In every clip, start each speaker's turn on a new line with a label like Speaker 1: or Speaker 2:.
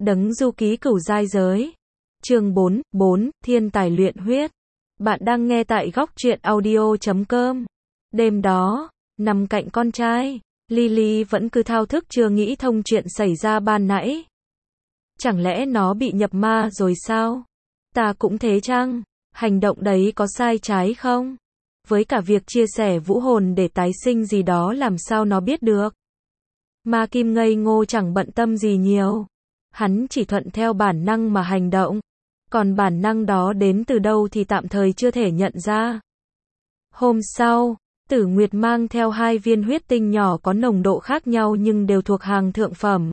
Speaker 1: Đấng du ký cửu giai giới. Chương 4, Thiên tài luyện huyết. Bạn đang nghe tại góc truyện audio.com. Đêm đó, nằm cạnh con trai, Lily vẫn cứ thao thức chưa nghĩ thông chuyện xảy ra ban nãy. Chẳng lẽ nó bị nhập ma rồi sao? Ta cũng thế chăng? Hành động đấy có sai trái không? Với cả việc chia sẻ vũ hồn để tái sinh gì đó làm sao nó biết được? Ma Kim ngây ngô chẳng bận tâm gì nhiều. Hắn chỉ thuận theo bản năng mà hành động. Còn bản năng đó đến từ đâu thì tạm thời chưa thể nhận ra. Hôm sau, Tử Nguyệt mang theo 2 viên huyết tinh nhỏ có nồng độ khác nhau nhưng đều thuộc hàng thượng phẩm.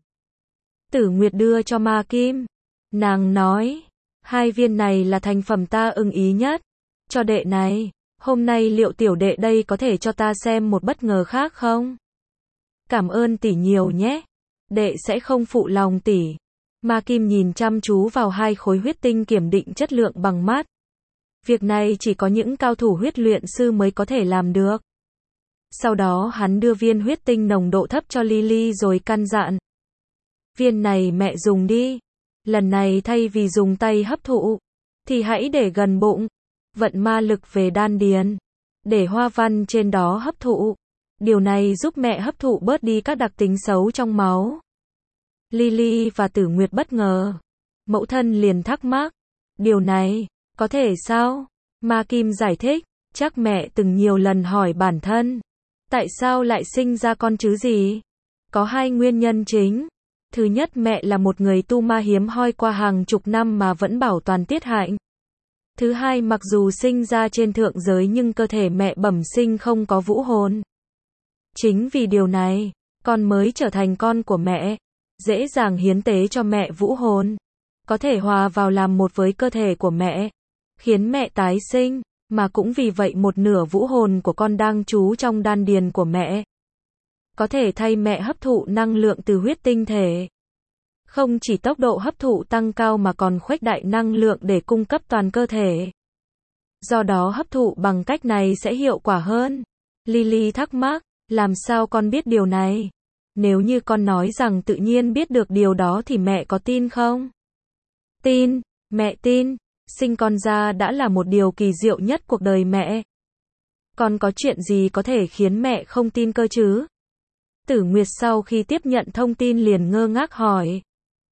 Speaker 1: Tử Nguyệt đưa cho Ma Kim. Nàng nói, 2 viên này là thành phẩm ta ưng ý nhất. Cho đệ này, hôm nay liệu tiểu đệ đây có thể cho ta xem một bất ngờ khác không? Cảm ơn tỷ nhiều nhé. Đệ sẽ không phụ lòng tỷ. Ma Kim nhìn chăm chú vào 2 khối huyết tinh kiểm định chất lượng bằng mắt. Việc này chỉ có những cao thủ huyết luyện sư mới có thể làm được. Sau đó hắn đưa viên huyết tinh nồng độ thấp cho Lily rồi căn dặn. Viên này mẹ dùng đi. Lần này thay vì dùng tay hấp thụ, thì hãy để gần bụng. Vận ma lực về đan điền. Để hoa văn trên đó hấp thụ. Điều này giúp mẹ hấp thụ bớt đi các đặc tính xấu trong máu. Lily và Tử Nguyệt bất ngờ. Mẫu thân liền thắc mắc. Điều này, có thể sao? Ma Kim giải thích. Chắc mẹ từng nhiều lần hỏi bản thân. Tại sao lại sinh ra con chứ gì? Có 2 nguyên nhân chính. Thứ nhất, mẹ là một người tu ma hiếm hoi qua hàng chục năm mà vẫn bảo toàn tiết hạnh. Thứ hai, mặc dù sinh ra trên thượng giới nhưng cơ thể mẹ bẩm sinh không có vũ hồn. Chính vì điều này, con mới trở thành con của mẹ. Dễ dàng hiến tế cho mẹ vũ hồn. Có thể hòa vào làm một với cơ thể của mẹ. Khiến mẹ tái sinh. Mà cũng vì vậy một nửa vũ hồn của con đang trú trong đan điền của mẹ. Có thể thay mẹ hấp thụ năng lượng từ huyết tinh thể. Không chỉ tốc độ hấp thụ tăng cao mà còn khuếch đại năng lượng để cung cấp toàn cơ thể. Do đó hấp thụ bằng cách này sẽ hiệu quả hơn. Lily thắc mắc, làm sao con biết điều này? Nếu như con nói rằng tự nhiên biết được điều đó thì mẹ có tin không? Tin, mẹ tin. Sinh con ra đã là một điều kỳ diệu nhất cuộc đời mẹ. Con có chuyện gì có thể khiến mẹ không tin cơ chứ? Tử Nguyệt sau khi tiếp nhận thông tin liền ngơ ngác hỏi.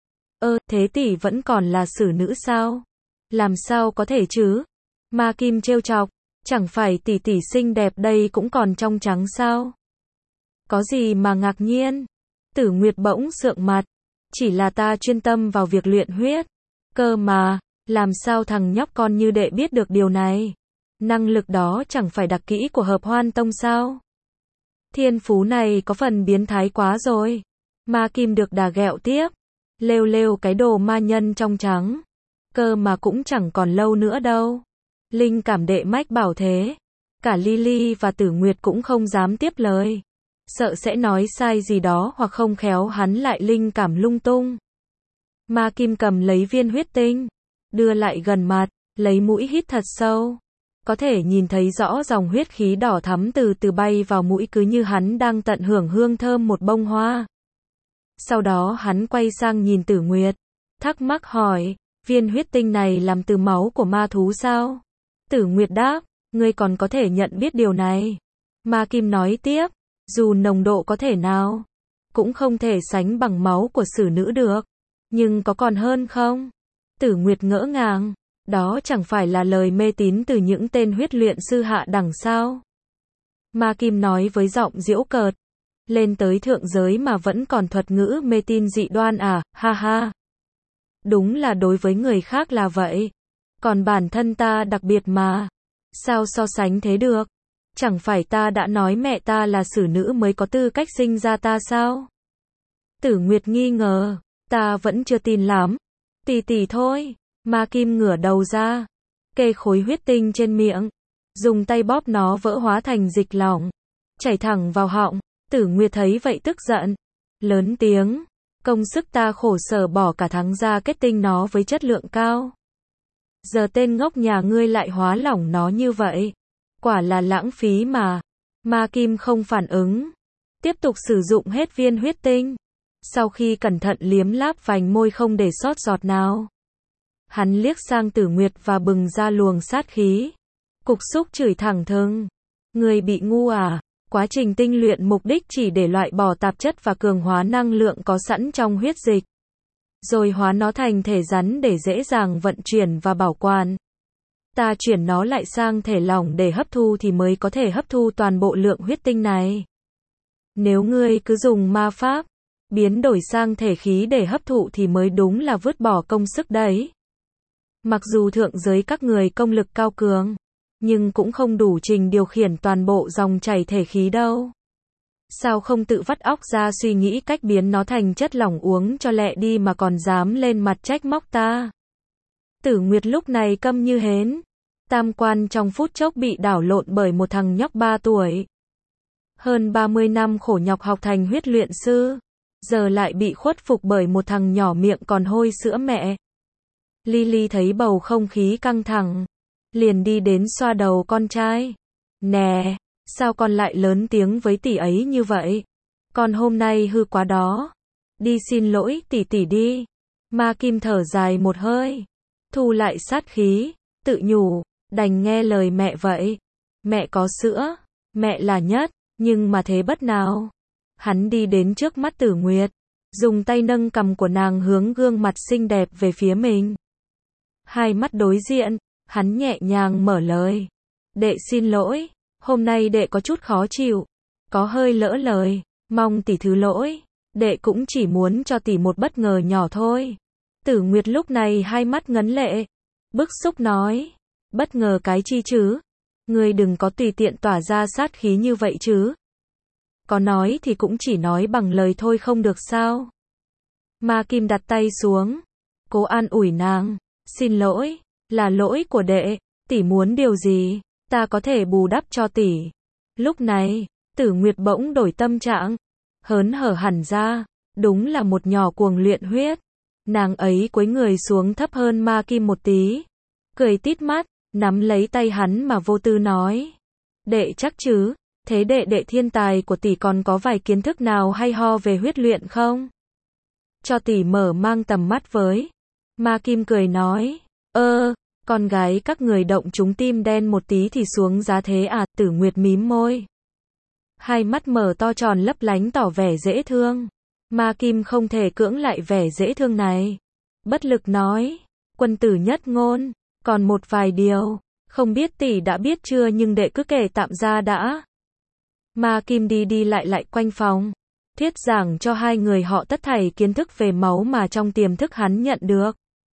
Speaker 1: Thế tỷ vẫn còn là xử nữ sao? Làm sao có thể chứ? Ma Kim trêu chọc. Chẳng phải tỷ tỷ xinh đẹp đây cũng còn trong trắng sao? Có gì mà ngạc nhiên? Tử Nguyệt bỗng sượng mặt. Chỉ là ta chuyên tâm vào việc luyện huyết. Cơ mà, làm sao thằng nhóc con như đệ biết được điều này? Năng lực đó chẳng phải đặc kỹ của Hợp Hoan Tông sao? Thiên phú này có phần biến thái quá rồi. Ma Kim được đà ghẹo tiếp. Lêu cái đồ ma nhân trong trắng. Cơ mà cũng chẳng còn lâu nữa đâu. Linh cảm đệ mách bảo thế. Cả Lily và Tử Nguyệt cũng không dám tiếp lời. Sợ sẽ nói sai gì đó hoặc không khéo hắn lại linh cảm lung tung. Ma Kim cầm lấy viên huyết tinh. Đưa lại gần mặt, lấy mũi hít thật sâu. Có thể nhìn thấy rõ dòng huyết khí đỏ thắm từ từ bay vào mũi cứ như hắn đang tận hưởng hương thơm một bông hoa. Sau đó hắn quay sang nhìn Tử Nguyệt. Thắc mắc hỏi, viên huyết tinh này làm từ máu của ma thú sao? Tử Nguyệt đáp, ngươi còn có thể nhận biết điều này. Ma Kim nói tiếp, dù nồng độ có thể nào, cũng không thể sánh bằng máu của xử nữ được. Nhưng có còn hơn không? Tử Nguyệt ngỡ ngàng. Đó chẳng phải là lời mê tín từ những tên huyết luyện sư hạ đẳng sao? Ma Kim nói với giọng giễu cợt. Lên tới thượng giới mà vẫn còn thuật ngữ mê tín dị đoan à, ha ha. Đúng là đối với người khác là vậy. Còn bản thân ta đặc biệt mà. Sao so sánh thế được? Chẳng phải ta đã nói mẹ ta là xử nữ mới có tư cách sinh ra ta sao? Tử Nguyệt nghi ngờ. Ta vẫn chưa tin lắm. Tỷ thôi. Ma Kim ngửa đầu ra. Kê khối huyết tinh trên miệng. Dùng tay bóp nó vỡ hóa thành dịch lỏng. Chảy thẳng vào họng. Tử Nguyệt thấy vậy tức giận. Lớn tiếng. Công sức ta khổ sở bỏ cả tháng ra kết tinh nó với chất lượng cao. Giờ tên ngốc nhà ngươi lại hóa lỏng nó như vậy. Quả là lãng phí mà. Ma Kim không phản ứng. Tiếp tục sử dụng hết viên huyết tinh. Sau khi cẩn thận liếm láp vành môi không để sót giọt nào, hắn liếc sang Tử Nguyệt và bừng ra luồng sát khí. Cục xúc chửi thẳng thừng. Người bị ngu à? Quá trình tinh luyện mục đích chỉ để loại bỏ tạp chất và cường hóa năng lượng có sẵn trong huyết dịch, rồi hóa nó thành thể rắn để dễ dàng vận chuyển và bảo quản. Ta chuyển nó lại sang thể lỏng để hấp thu thì mới có thể hấp thu toàn bộ lượng huyết tinh này. Nếu ngươi cứ dùng ma pháp, biến đổi sang thể khí để hấp thụ thì mới đúng là vứt bỏ công sức đấy. Mặc dù thượng giới các người công lực cao cường, nhưng cũng không đủ trình điều khiển toàn bộ dòng chảy thể khí đâu. Sao không tự vắt óc ra suy nghĩ cách biến nó thành chất lỏng uống cho lẹ đi mà còn dám lên mặt trách móc ta? Tử Nguyệt lúc này câm như hến. Tam quan trong phút chốc bị đảo lộn bởi một thằng nhóc 3 tuổi. Hơn 30 năm khổ nhọc học thành huyết luyện sư, giờ lại bị khuất phục bởi một thằng nhỏ miệng còn hôi sữa mẹ. Lily thấy bầu không khí căng thẳng, liền đi đến xoa đầu con trai. Nè, sao con lại lớn tiếng với tỷ ấy như vậy? Con hôm nay hư quá đó. Đi xin lỗi tỷ tỷ đi. Ma Kim thở dài một hơi, thu lại sát khí, tự nhủ, đành nghe lời mẹ vậy. Mẹ có sữa, mẹ là nhất, nhưng mà thế bất nào. Hắn đi đến trước mắt Tử Nguyệt, dùng tay nâng cằm của nàng hướng gương mặt xinh đẹp về phía mình. Hai mắt đối diện, hắn nhẹ nhàng mở lời. Đệ xin lỗi, hôm nay đệ có chút khó chịu, có hơi lỡ lời, mong tỷ thứ lỗi, đệ cũng chỉ muốn cho tỷ một bất ngờ nhỏ thôi. Tử Nguyệt lúc này hai mắt ngấn lệ, bức xúc nói, bất ngờ cái chi chứ? Ngươi đừng có tùy tiện tỏa ra sát khí như vậy chứ. Có nói thì cũng chỉ nói bằng lời thôi không được sao? Ma Kim đặt tay xuống, cố an ủi nàng, xin lỗi, là lỗi của đệ, tỷ muốn điều gì, ta có thể bù đắp cho tỷ. Lúc này, Tử Nguyệt bỗng đổi tâm trạng, hớn hở hẳn ra, đúng là một nhỏ cuồng luyện huyết. Nàng ấy cúi người xuống thấp hơn Ma Kim một tí, cười tít mắt, nắm lấy tay hắn mà vô tư nói. Đệ chắc chứ, thế đệ thiên tài của tỷ còn có vài kiến thức nào hay ho về huyết luyện không? Cho tỷ mở mang tầm mắt với. Ma Kim cười nói, con gái các người động chúng tim đen một tí thì xuống giá thế à? Tử Nguyệt mím môi, hai mắt mở to tròn lấp lánh tỏ vẻ dễ thương. Ma Kim không thể cưỡng lại vẻ dễ thương này, bất lực nói, quân tử nhất ngôn, còn một vài điều, không biết tỷ đã biết chưa nhưng đệ cứ kể tạm ra đã. Ma Kim đi lại quanh phòng, thuyết giảng cho hai người họ tất thảy kiến thức về máu mà trong tiềm thức hắn nhận được.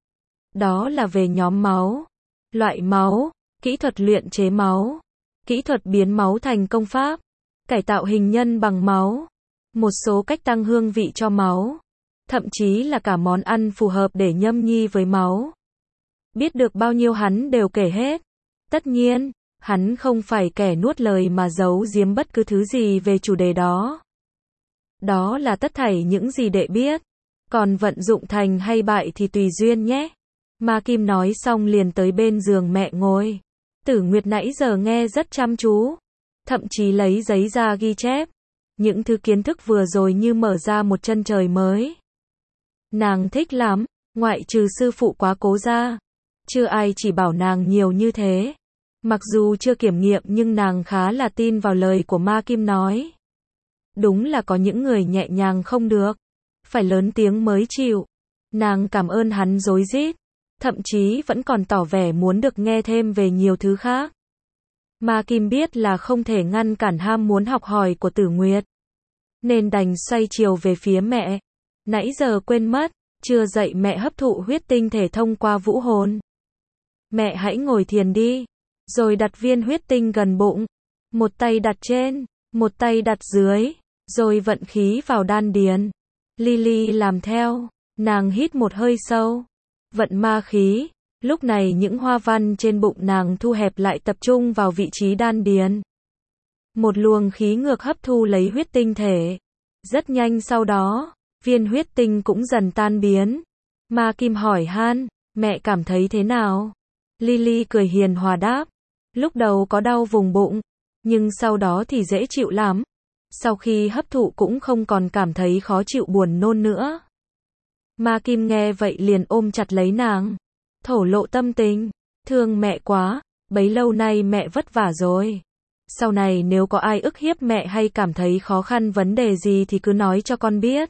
Speaker 1: Đó là về nhóm máu, loại máu, kỹ thuật luyện chế máu, kỹ thuật biến máu thành công pháp, cải tạo hình nhân bằng máu, một số cách tăng hương vị cho máu, thậm chí là cả món ăn phù hợp để nhâm nhi với máu. Biết được bao nhiêu hắn đều kể hết. Tất nhiên, hắn không phải kẻ nuốt lời mà giấu giếm bất cứ thứ gì về chủ đề đó. Đó là tất thảy những gì đệ biết. Còn vận dụng thành hay bại thì tùy duyên nhé. Ma Kim nói xong liền tới bên giường mẹ ngồi. Tử Nguyệt nãy giờ nghe rất chăm chú, thậm chí lấy giấy ra ghi chép. Những thứ kiến thức vừa rồi như mở ra một chân trời mới. Nàng thích lắm, ngoại trừ sư phụ quá cố ra. Chưa ai chỉ bảo nàng nhiều như thế. Mặc dù chưa kiểm nghiệm nhưng nàng khá là tin vào lời của Ma Kim nói. Đúng là có những người nhẹ nhàng không được, phải lớn tiếng mới chịu. Nàng cảm ơn hắn rối rít, thậm chí vẫn còn tỏ vẻ muốn được nghe thêm về nhiều thứ khác. Ma Kim biết là không thể ngăn cản ham muốn học hỏi của Tử Nguyệt, nên đành xoay chiều về phía mẹ. Nãy giờ quên mất, chưa dạy mẹ hấp thụ huyết tinh thể thông qua vũ hồn. Mẹ hãy ngồi thiền đi, rồi đặt viên huyết tinh gần bụng, một tay đặt trên, một tay đặt dưới, rồi vận khí vào đan điền. Lily làm theo, nàng hít một hơi sâu, vận ma khí, lúc này những hoa văn trên bụng nàng thu hẹp lại tập trung vào vị trí đan điền. Một luồng khí ngược hấp thu lấy huyết tinh thể. Rất nhanh sau đó, viên huyết tinh cũng dần tan biến. Ma Kim hỏi han, mẹ cảm thấy thế nào? Lily cười hiền hòa đáp, lúc đầu có đau vùng bụng, nhưng sau đó thì dễ chịu lắm. Sau khi hấp thụ cũng không còn cảm thấy khó chịu buồn nôn nữa. Ma Kim nghe vậy liền ôm chặt lấy nàng, thổ lộ tâm tình, thương mẹ quá, bấy lâu nay mẹ vất vả rồi. Sau này nếu có ai ức hiếp mẹ hay cảm thấy khó khăn vấn đề gì thì cứ nói cho con biết.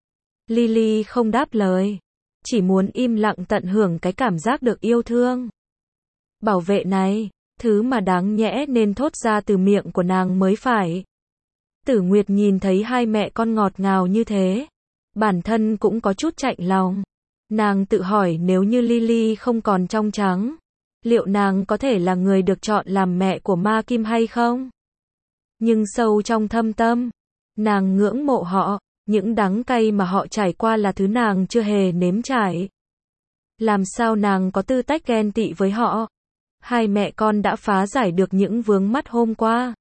Speaker 1: Lily không đáp lời, chỉ muốn im lặng tận hưởng cái cảm giác được yêu thương. Bảo vệ này, thứ mà đáng nhẽ nên thốt ra từ miệng của nàng mới phải. Tử Nguyệt nhìn thấy hai mẹ con ngọt ngào như thế, bản thân cũng có chút chạnh lòng. Nàng tự hỏi nếu như Lily không còn trong trắng, liệu nàng có thể là người được chọn làm mẹ của Ma Kim hay không? Nhưng sâu trong thâm tâm, nàng ngưỡng mộ họ, những đắng cay mà họ trải qua là thứ nàng chưa hề nếm trải. Làm sao nàng có tư cách ghen tị với họ? Hai mẹ con đã phá giải được những vướng mắc hôm qua.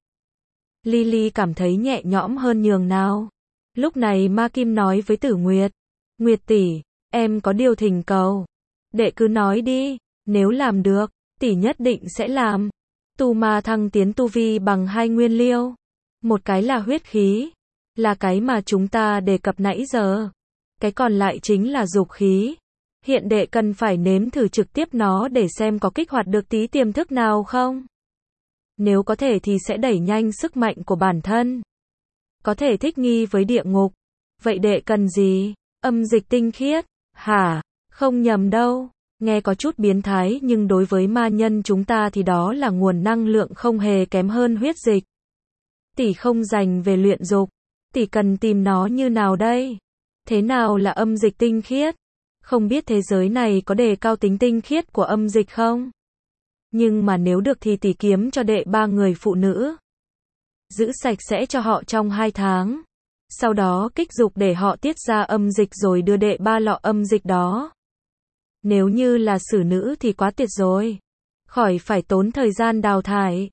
Speaker 1: Lily cảm thấy nhẹ nhõm hơn nhường nào. Lúc này Ma Kim nói với Tử Nguyệt, Nguyệt tỷ, em có điều thỉnh cầu. Đệ cứ nói đi, nếu làm được, tỷ nhất định sẽ làm. Tu ma thăng tiến tu vi bằng 2 nguyên liêu. Một cái là huyết khí, là cái mà chúng ta đề cập nãy giờ. Cái còn lại chính là dục khí. Hiện đệ cần phải nếm thử trực tiếp nó để xem có kích hoạt được tí tiềm thức nào không. Nếu có thể thì sẽ đẩy nhanh sức mạnh của bản thân. Có thể thích nghi với địa ngục. Vậy đệ cần gì? Âm dịch tinh khiết? Hả? Không nhầm đâu. Nghe có chút biến thái nhưng đối với ma nhân chúng ta thì đó là nguồn năng lượng không hề kém hơn huyết dịch. Tỷ không dành về luyện dục. Tỷ cần tìm nó như nào đây? Thế nào là âm dịch tinh khiết? Không biết thế giới này có đề cao tính tinh khiết của âm dịch không? Nhưng mà nếu được thì tỷ kiếm cho đệ 3 người phụ nữ. Giữ sạch sẽ cho họ trong 2 tháng. Sau đó kích dục để họ tiết ra âm dịch rồi đưa đệ 3 lọ âm dịch đó. Nếu như là xử nữ thì quá tuyệt rồi. Khỏi phải tốn thời gian đào thải.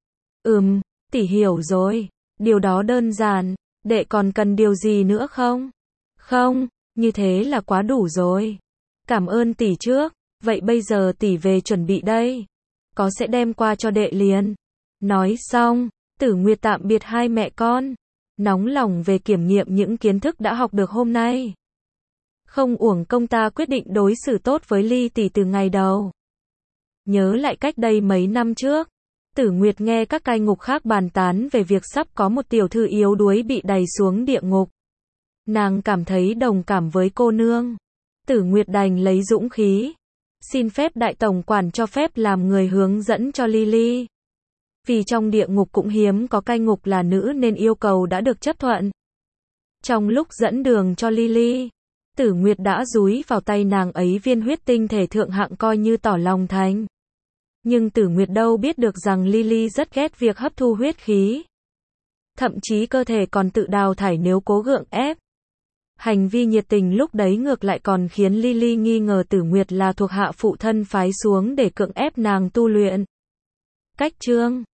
Speaker 1: Tỷ hiểu rồi. Điều đó đơn giản. Đệ còn cần điều gì nữa không? Không, như thế là quá đủ rồi. Cảm ơn tỷ trước. Vậy bây giờ tỷ về chuẩn bị đây. Có sẽ đem qua cho đệ liền. Nói xong, Tử Nguyệt tạm biệt hai mẹ con. Nóng lòng về kiểm nghiệm những kiến thức đã học được hôm nay. Không uổng công ta quyết định đối xử tốt với Ly tỷ từ ngày đầu. Nhớ lại cách đây mấy năm trước, Tử Nguyệt nghe các cai ngục khác bàn tán về việc sắp có một tiểu thư yếu đuối bị đày xuống địa ngục. Nàng cảm thấy đồng cảm với cô nương. Tử Nguyệt đành lấy dũng khí, xin phép đại tổng quản cho phép làm người hướng dẫn cho Lily. Vì trong địa ngục cũng hiếm có cai ngục là nữ nên yêu cầu đã được chấp thuận. Trong lúc dẫn đường cho Lily, Tử Nguyệt đã dúi vào tay nàng ấy viên huyết tinh thể thượng hạng coi như tỏ lòng thành. Nhưng Tử Nguyệt đâu biết được rằng Lily rất ghét việc hấp thu huyết khí. Thậm chí cơ thể còn tự đào thải nếu cố gượng ép. Hành vi nhiệt tình lúc đấy ngược lại còn khiến Lily nghi ngờ Tử Nguyệt là thuộc hạ phụ thân phái xuống để cưỡng ép nàng tu luyện. Cách chương